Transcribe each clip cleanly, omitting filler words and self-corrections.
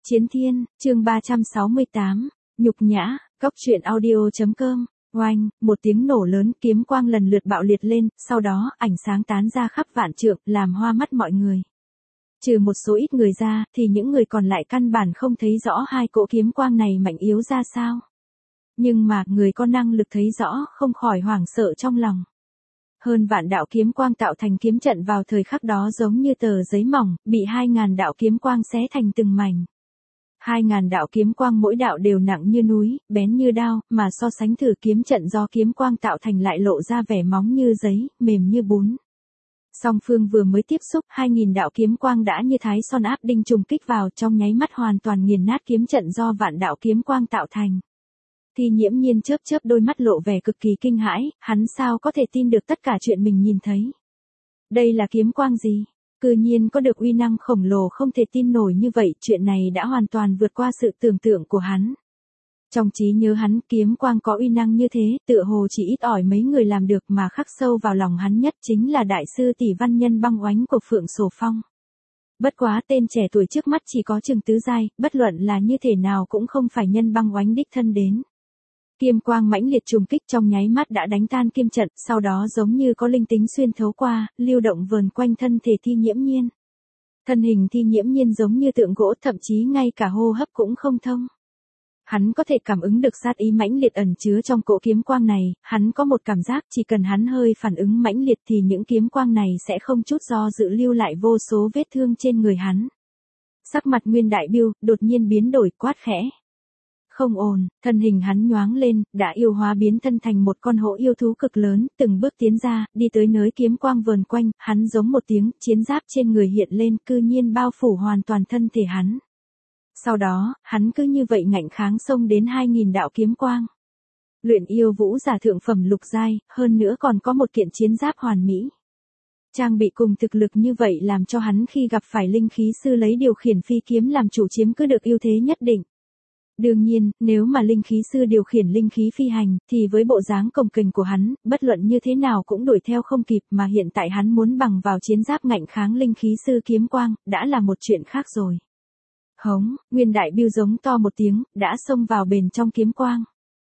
Chiến Thiên, chương 368, nhục nhã, cóc truyện audio.com, oanh, một tiếng nổ lớn, kiếm quang lần lượt bạo liệt lên, sau đó, ánh sáng tán ra khắp vạn trượng, làm hoa mắt mọi người. Trừ một số ít người ra, thì những người còn lại căn bản không thấy rõ hai cỗ kiếm quang này mạnh yếu ra sao. Nhưng mà, người có năng lực thấy rõ, không khỏi hoảng sợ trong lòng. Hơn vạn đạo kiếm quang tạo thành kiếm trận vào thời khắc đó giống như tờ giấy mỏng, bị 2.000 đạo kiếm quang xé thành từng mảnh. 2.000 đạo kiếm quang mỗi đạo đều nặng như núi, bén như đao, mà so sánh thử kiếm trận do kiếm quang tạo thành lại lộ ra vẻ móng như giấy, mềm như bún. Song phương vừa mới tiếp xúc, 2.000 đạo kiếm quang đã như thái son áp đinh trùng kích vào, trong nháy mắt hoàn toàn nghiền nát kiếm trận do vạn đạo kiếm quang tạo thành. Thì Nhiễm Nhiên chớp chớp đôi mắt lộ vẻ cực kỳ kinh hãi, hắn sao có thể tin được tất cả chuyện mình nhìn thấy. Đây là kiếm quang gì? Cư nhiên có được uy năng khổng lồ không thể tin nổi như vậy, chuyện này đã hoàn toàn vượt qua sự tưởng tượng của hắn. Trong trí nhớ hắn, kiếm quang có uy năng như thế, tựa hồ chỉ ít ỏi mấy người làm được, mà khắc sâu vào lòng hắn nhất chính là đại sư tỷ văn nhân băng oánh của Phượng Sổ Phong. Bất quá tên trẻ tuổi trước mắt chỉ có chừng tứ giai, bất luận là như thể nào cũng không phải nhân băng oánh đích thân đến. Kiếm quang mãnh liệt trùng kích trong nháy mắt đã đánh tan kiếm trận, sau đó giống như có linh tính xuyên thấu qua, lưu động vờn quanh thân thể Thi Nhiễm Nhiên. Thân hình Thi Nhiễm Nhiên giống như tượng gỗ, thậm chí ngay cả hô hấp cũng không thông. Hắn có thể cảm ứng được sát ý mãnh liệt ẩn chứa trong cỗ kiếm quang này, hắn có một cảm giác chỉ cần hắn hơi phản ứng mãnh liệt thì những kiếm quang này sẽ không chút do dự lưu lại vô số vết thương trên người hắn. Sắc mặt Nguyên Đại Biêu đột nhiên biến đổi, quát khẽ. Không ổn, thân hình hắn nhoáng lên, đã yêu hóa biến thân thành một con hổ yêu thú cực lớn, từng bước tiến ra, đi tới nơi kiếm quang vờn quanh, hắn giống một tiếng, chiến giáp trên người hiện lên, cư nhiên bao phủ hoàn toàn thân thể hắn. Sau đó, hắn cứ như vậy ngạnh kháng xông đến 2.000 đạo kiếm quang. Luyện yêu vũ giả thượng phẩm lục giai, hơn nữa còn có một kiện chiến giáp hoàn mỹ. Trang bị cùng thực lực như vậy làm cho hắn khi gặp phải linh khí sư lấy điều khiển phi kiếm làm chủ chiếm cứ được ưu thế nhất định. Đương nhiên, nếu mà linh khí sư điều khiển linh khí phi hành, thì với bộ dáng cồng kềnh của hắn, bất luận như thế nào cũng đuổi theo không kịp, mà hiện tại hắn muốn bằng vào chiến giáp ngạnh kháng linh khí sư kiếm quang, đã là một chuyện khác rồi. Hống, Nguyên Đại Biêu giống to một tiếng, đã xông vào bền trong kiếm quang.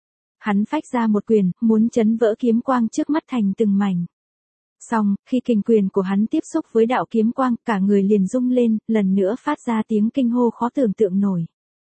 Hắn phách ra một quyền, muốn chấn vỡ kiếm quang trước mắt thành từng mảnh. Xong, khi kình quyền của hắn tiếp xúc với đạo kiếm quang, cả người liền rung lên, lần nữa phát ra tiếng kinh hô khó tưởng tượng nổi.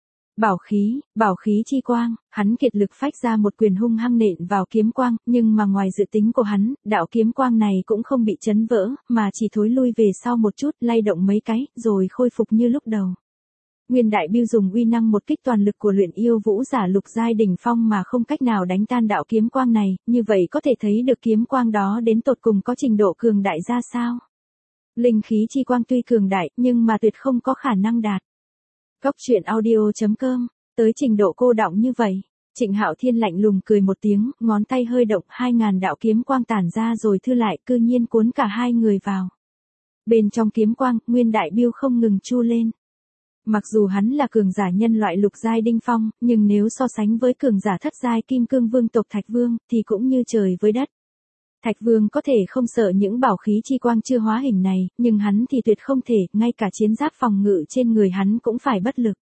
Bảo khí chi quang, hắn kiệt lực phách ra một quyền hung hăng nện vào kiếm quang, nhưng mà ngoài dự tính của hắn, đạo kiếm quang này cũng không bị chấn vỡ, mà chỉ thối lui về sau một chút, lay động mấy cái, rồi khôi phục như lúc đầu. Nguyên Đại Biêu dùng uy năng một kích toàn lực của luyện yêu vũ giả lục giai đỉnh phong mà không cách nào đánh tan đạo kiếm quang này, như vậy có thể thấy được kiếm quang đó đến tột cùng có trình độ cường đại ra sao. Linh khí chi quang tuy cường đại, nhưng mà tuyệt không có khả năng đạt. Cóc truyện audio.com, tới trình độ cô đọng như vậy. Trịnh Hạo Thiên lạnh lùng cười một tiếng, ngón tay hơi động, 2.000 đạo kiếm quang tản ra rồi thư lại, cư nhiên cuốn cả hai người vào. Bên trong kiếm quang, Nguyên Đại Biêu không ngừng chu lên. Mặc dù hắn là cường giả nhân loại lục giai đỉnh phong, nhưng nếu so sánh với cường giả thất giai Kim Cương Vương tộc Thạch Vương, thì cũng như trời với đất. Thạch Vương có thể không sợ những bảo khí chi quang chưa hóa hình này, nhưng hắn thì tuyệt không thể, ngay cả chiến giáp phòng ngự trên người hắn cũng phải bất lực.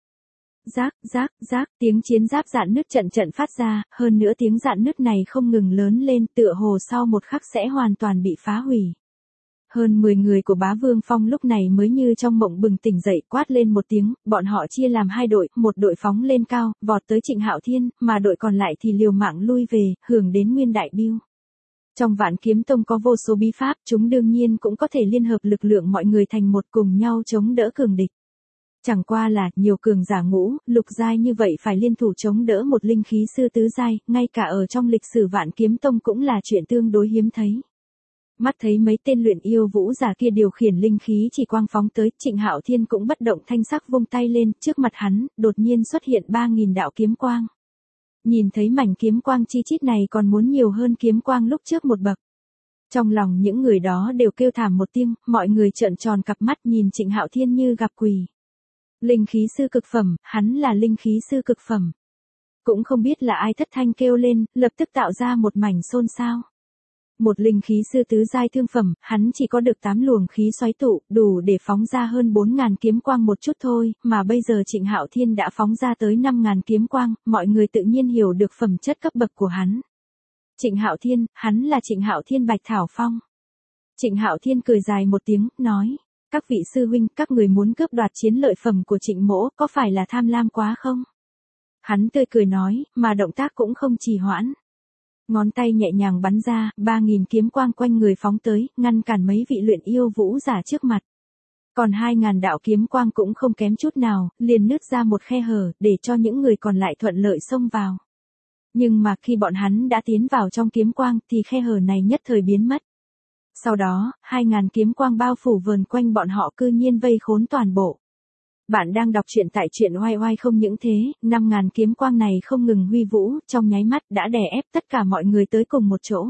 Rác, tiếng chiến giáp rạn nứt trận phát ra, hơn nữa tiếng rạn nứt này không ngừng lớn lên, tựa hồ sau một khắc sẽ hoàn toàn bị phá hủy. Hơn 10 người của Bá Vương Phong lúc này mới như trong mộng bừng tỉnh dậy, quát lên một tiếng, bọn họ chia làm hai đội, một đội phóng lên cao, vọt tới Trịnh Hạo Thiên, mà đội còn lại thì liều mạng lui về, hưởng đến Nguyên Đại Biêu. Trong Vạn Kiếm Tông có vô số bí pháp, chúng đương nhiên cũng có thể liên hợp lực lượng mọi người thành một cùng nhau chống đỡ cường địch. Chẳng qua là, nhiều cường giả ngũ, lục giai như vậy phải liên thủ chống đỡ một linh khí sư tứ giai, ngay cả ở trong lịch sử Vạn Kiếm Tông cũng là chuyện tương đối hiếm thấy. Mắt thấy mấy tên luyện yêu vũ giả kia điều khiển linh khí chỉ quang phóng tới, Trịnh Hạo Thiên cũng bất động thanh sắc vung tay lên, trước mặt hắn, đột nhiên xuất hiện 3.000 đạo kiếm quang. Nhìn thấy mảnh kiếm quang chi chít này còn muốn nhiều hơn kiếm quang lúc trước một bậc. Trong lòng những người đó đều kêu thảm một tiếng, mọi người trợn tròn cặp mắt nhìn Trịnh Hạo Thiên như gặp quỷ. Linh khí sư cực phẩm, hắn là linh khí sư cực phẩm. Cũng không biết là ai thất thanh kêu lên, lập tức tạo ra một mảnh xôn xao. Một linh khí sư tứ giai thương phẩm, hắn chỉ có được 8 luồng khí xoáy tụ, đủ để phóng ra hơn 4.000 kiếm quang một chút thôi, mà bây giờ Trịnh Hạo Thiên đã phóng ra tới 5.000 kiếm quang, mọi người tự nhiên hiểu được phẩm chất cấp bậc của hắn. Trịnh Hạo Thiên, hắn là Trịnh Hạo Thiên Bạch Thảo Phong. Trịnh Hạo Thiên cười dài một tiếng, nói, các vị sư huynh, các người muốn cướp đoạt chiến lợi phẩm của Trịnh mỗ, có phải là tham lam quá không? Hắn tươi cười nói, mà động tác cũng không trì hoãn. Ngón tay nhẹ nhàng bắn ra, 3.000 kiếm quang quanh người phóng tới, ngăn cản mấy vị luyện yêu vũ giả trước mặt. Còn 2.000 đạo kiếm quang cũng không kém chút nào, liền nứt ra một khe hở, để cho những người còn lại thuận lợi xông vào. Nhưng mà khi bọn hắn đã tiến vào trong kiếm quang, thì khe hở này nhất thời biến mất. Sau đó, 2.000 kiếm quang bao phủ vờn quanh bọn họ cư nhiên vây khốn toàn bộ. Bạn đang đọc truyện tại truyện oai oai không những thế, 5.000 kiếm quang này không ngừng huy vũ, trong nháy mắt đã đè ép tất cả mọi người tới cùng một chỗ.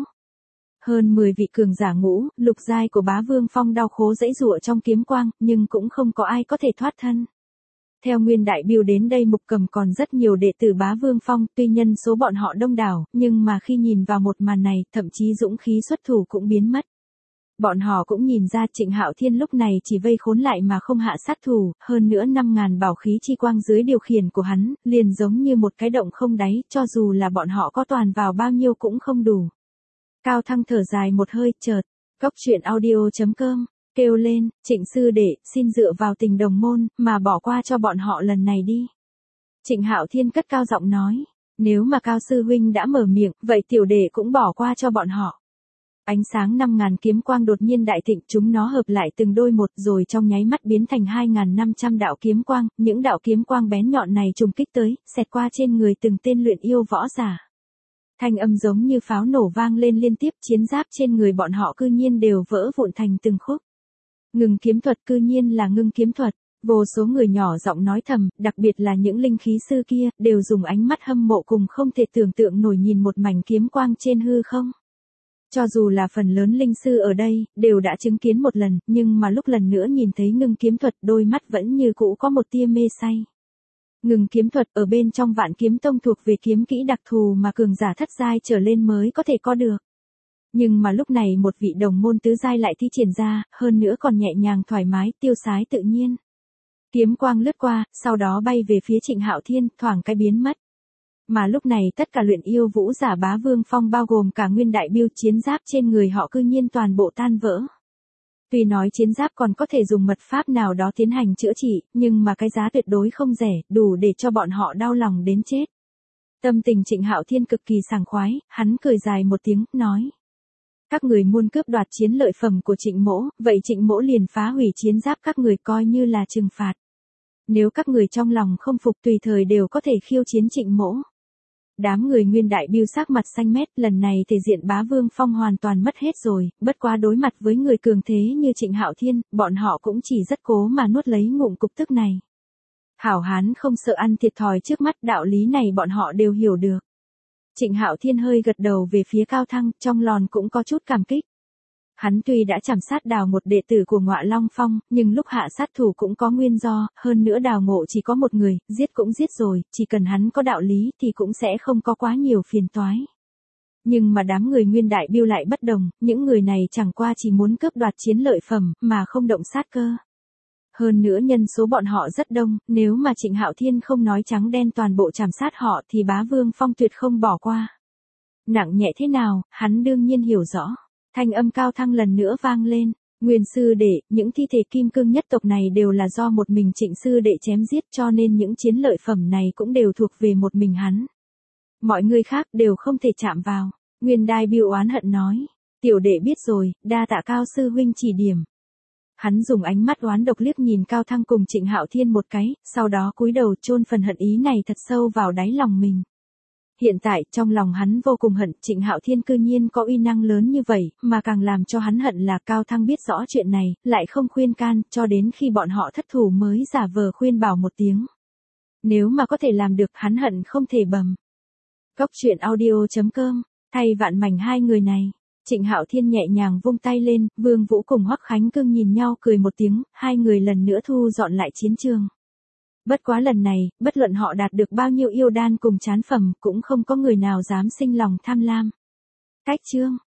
Hơn 10 vị cường giả ngũ, lục giai của Bá Vương Phong đau khổ giãy giụa trong kiếm quang, nhưng cũng không có ai có thể thoát thân. Theo Nguyên Đại Biêu đến đây Mục Cầm còn rất nhiều đệ tử Bá Vương Phong, tuy nhân số bọn họ đông đảo, nhưng mà khi nhìn vào một màn này, thậm chí dũng khí xuất thủ cũng biến mất. Bọn họ cũng nhìn ra Trịnh Hạo Thiên lúc này chỉ vây khốn lại mà không hạ sát thủ, hơn nữa 5.000 bảo khí chi quang dưới điều khiển của hắn, liền giống như một cái động không đáy, cho dù là bọn họ có toàn vào bao nhiêu cũng không đủ. Cao Thăng thở dài một hơi, chợt, Cốc Truyện Audio.com, kêu lên, Trịnh sư đệ, xin dựa vào tình đồng môn, mà bỏ qua cho bọn họ lần này đi. Trịnh Hạo Thiên cất cao giọng nói, nếu mà Cao sư huynh đã mở miệng, vậy tiểu đệ cũng bỏ qua cho bọn họ. Ánh sáng 5.000 kiếm quang đột nhiên đại thịnh, chúng nó hợp lại từng đôi một rồi trong nháy mắt biến thành 2.500 đạo kiếm quang, những đạo kiếm quang bén nhọn này trùng kích tới, xẹt qua trên người từng tên luyện yêu võ giả. Thanh âm giống như pháo nổ vang lên liên tiếp, chiến giáp trên người bọn họ cư nhiên đều vỡ vụn thành từng khúc. Ngừng kiếm thuật cư nhiên là ngưng kiếm thuật, vô số người nhỏ giọng nói thầm, đặc biệt là những linh khí sư kia, đều dùng ánh mắt hâm mộ cùng không thể tưởng tượng nổi nhìn một mảnh kiếm quang trên hư không. Cho dù là phần lớn linh sư ở đây, đều đã chứng kiến một lần, nhưng mà lúc lần nữa nhìn thấy ngưng kiếm thuật, đôi mắt vẫn như cũ có một tia mê say. Ngưng kiếm thuật ở bên trong Vạn Kiếm Tông thuộc về kiếm kỹ đặc thù mà cường giả thất giai trở lên mới có thể có được. Nhưng mà lúc này một vị đồng môn tứ giai lại thi triển ra, hơn nữa còn nhẹ nhàng thoải mái, tiêu sái tự nhiên. Kiếm quang lướt qua, sau đó bay về phía Trịnh Hạo Thiên, thoảng cái biến mất. Mà lúc này tất cả luyện yêu vũ giả Bá Vương Phong bao gồm cả Nguyên Đại Biêu, chiến giáp trên người họ cư nhiên toàn bộ tan vỡ. Tuy nói chiến giáp còn có thể dùng mật pháp nào đó tiến hành chữa trị, nhưng mà cái giá tuyệt đối không rẻ, đủ để cho bọn họ đau lòng đến chết. Tâm tình Trịnh Hạo Thiên cực kỳ sảng khoái, hắn cười dài một tiếng, nói. Các người muốn cướp đoạt chiến lợi phẩm của Trịnh mỗ, vậy Trịnh mỗ liền phá hủy chiến giáp các người coi như là trừng phạt. Nếu các người trong lòng không phục tùy thời đều có thể khiêu chiến Trịnh mỗ. Đám người Nguyên Đại Biêu sắc mặt xanh mét, lần này thể diện Bá Vương Phong hoàn toàn mất hết rồi, bất quá đối mặt với người cường thế như Trịnh Hạo Thiên, bọn họ cũng chỉ rất cố mà nuốt lấy ngụm cục tức này. Hảo hán không sợ ăn thiệt thòi trước mắt, đạo lý này bọn họ đều hiểu được. Trịnh Hạo Thiên hơi gật đầu về phía Cao Thăng, trong lòng cũng có chút cảm kích. Hắn tuy đã chảm sát Đào một đệ tử của Ngọa Long Phong, nhưng lúc hạ sát thủ cũng có nguyên do, hơn nữa Đào Ngộ chỉ có một người, giết cũng giết rồi, chỉ cần hắn có đạo lý thì cũng sẽ không có quá nhiều phiền toái. Nhưng mà đám người Nguyên Đại Biêu lại bất đồng, những người này chẳng qua chỉ muốn cướp đoạt chiến lợi phẩm, mà không động sát cơ. Hơn nữa nhân số bọn họ rất đông, nếu mà Trịnh Hạo Thiên không nói trắng đen toàn bộ chảm sát họ thì Bá Vương Phong tuyệt không bỏ qua. Nặng nhẹ thế nào, hắn đương nhiên hiểu rõ. Thanh âm Cao Thăng lần nữa vang lên, Nguyên sư đệ, những thi thể kim cương nhất tộc này đều là do một mình Trịnh sư đệ chém giết, cho nên những chiến lợi phẩm này cũng đều thuộc về một mình hắn. Mọi người khác đều không thể chạm vào. Nguyên Đại Biêu oán hận nói, tiểu đệ biết rồi, đa tạ Cao sư huynh chỉ điểm. Hắn dùng ánh mắt oán độc liếc nhìn Cao Thăng cùng Trịnh Hạo Thiên một cái, sau đó cúi đầu chôn phần hận ý này thật sâu vào đáy lòng mình. Hiện tại, trong lòng hắn vô cùng hận, Trịnh Hạo Thiên cư nhiên có uy năng lớn như vậy, mà càng làm cho hắn hận là Cao Thăng biết rõ chuyện này, lại không khuyên can, cho đến khi bọn họ thất thủ mới giả vờ khuyên bảo một tiếng. Nếu mà có thể làm được, hắn hận không thể bầm. Cốc Truyện Audio.com, thay vạn mảnh hai người này. Trịnh Hạo Thiên nhẹ nhàng vung tay lên, Vương Vũ cùng Hoắc Khánh Cương nhìn nhau cười một tiếng, hai người lần nữa thu dọn lại chiến trường. Bất quá lần này, bất luận họ đạt được bao nhiêu yêu đan cùng chán phẩm, cũng không có người nào dám sinh lòng tham lam. Cách chương